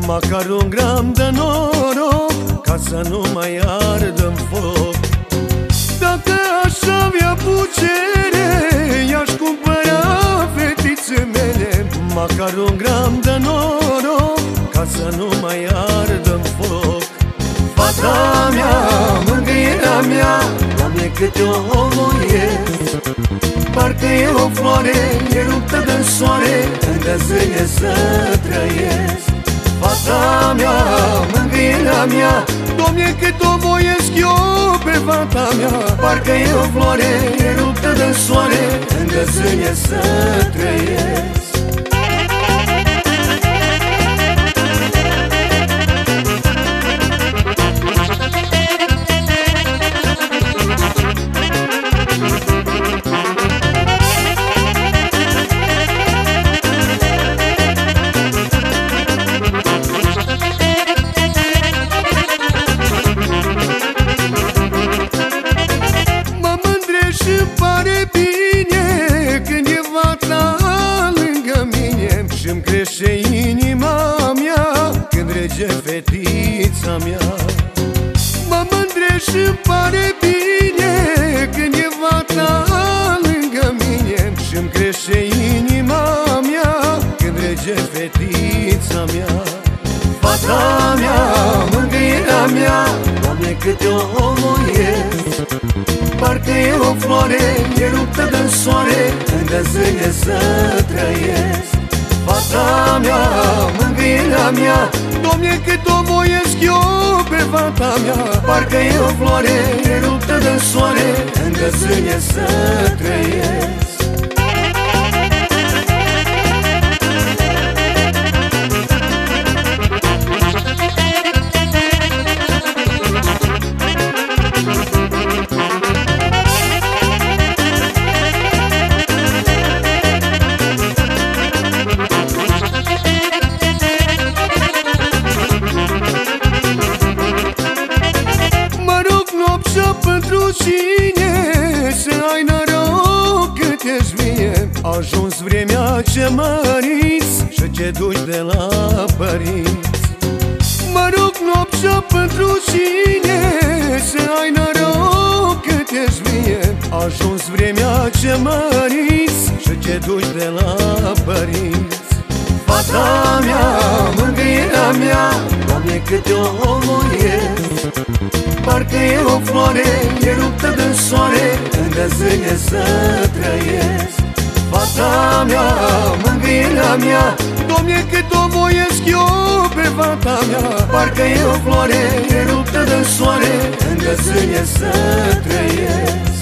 Măcar un gram de noroc, ca să nu mai ardă în foc. Dacă aș avea putere, i-aș cumpăra fetițe mele. Măcar un gram de noroc, ca să nu mai ardă în foc. Fata mea, mângâierea mea, Doamne, cât eu o voiesc. Parcă e o floare, e ruptă de soare, îndrăzâne să trăiesc. Fata mea, mângâierea mea, Doamne, cât o voiesc eu pe fata mea. Parcă e o floare, e ruptă de soare, îndrăzâne să trăiesc. Și-mi pare bine când e fata lângă mine, și-mi crește inima mea când rege fetița mea. Mă mândresc și-mi pare bine când e fata lângă mine, și-mi crește inima mea când rege fetița mea. Fata mea, mângâierea mea, Doamne, cât eu o voiesc. Parcă e o floare, e ruptă de soare, îndrăzâne să trăiesc. Fata mea, mângâierea mea, Doamne, cât o voiesc eu pe fata mea. Parcă e o floare, e ruptă de soare, îndrăzâne să trăiesc. Pentru cine să ai noroc cât ești mie, a ajuns vremea ce măriți și ce duci de la părinți. Mă rog noaptea pentru cine să ai noroc cât ești mie, a ajuns vremea ce măriți și ce duci de la părinți. Fata mea, mângâierea mea, Doamne, cât eu o voiesc. Parcă e o floare, e ruptă de soare, îndrăzâne să trăiesc. Fata mea, mângâierea mea, Doamne, cât o voiesc eu pe fata mea. Parcă e o floare, e ruptă de soare, îndrăzâne să trăiesc.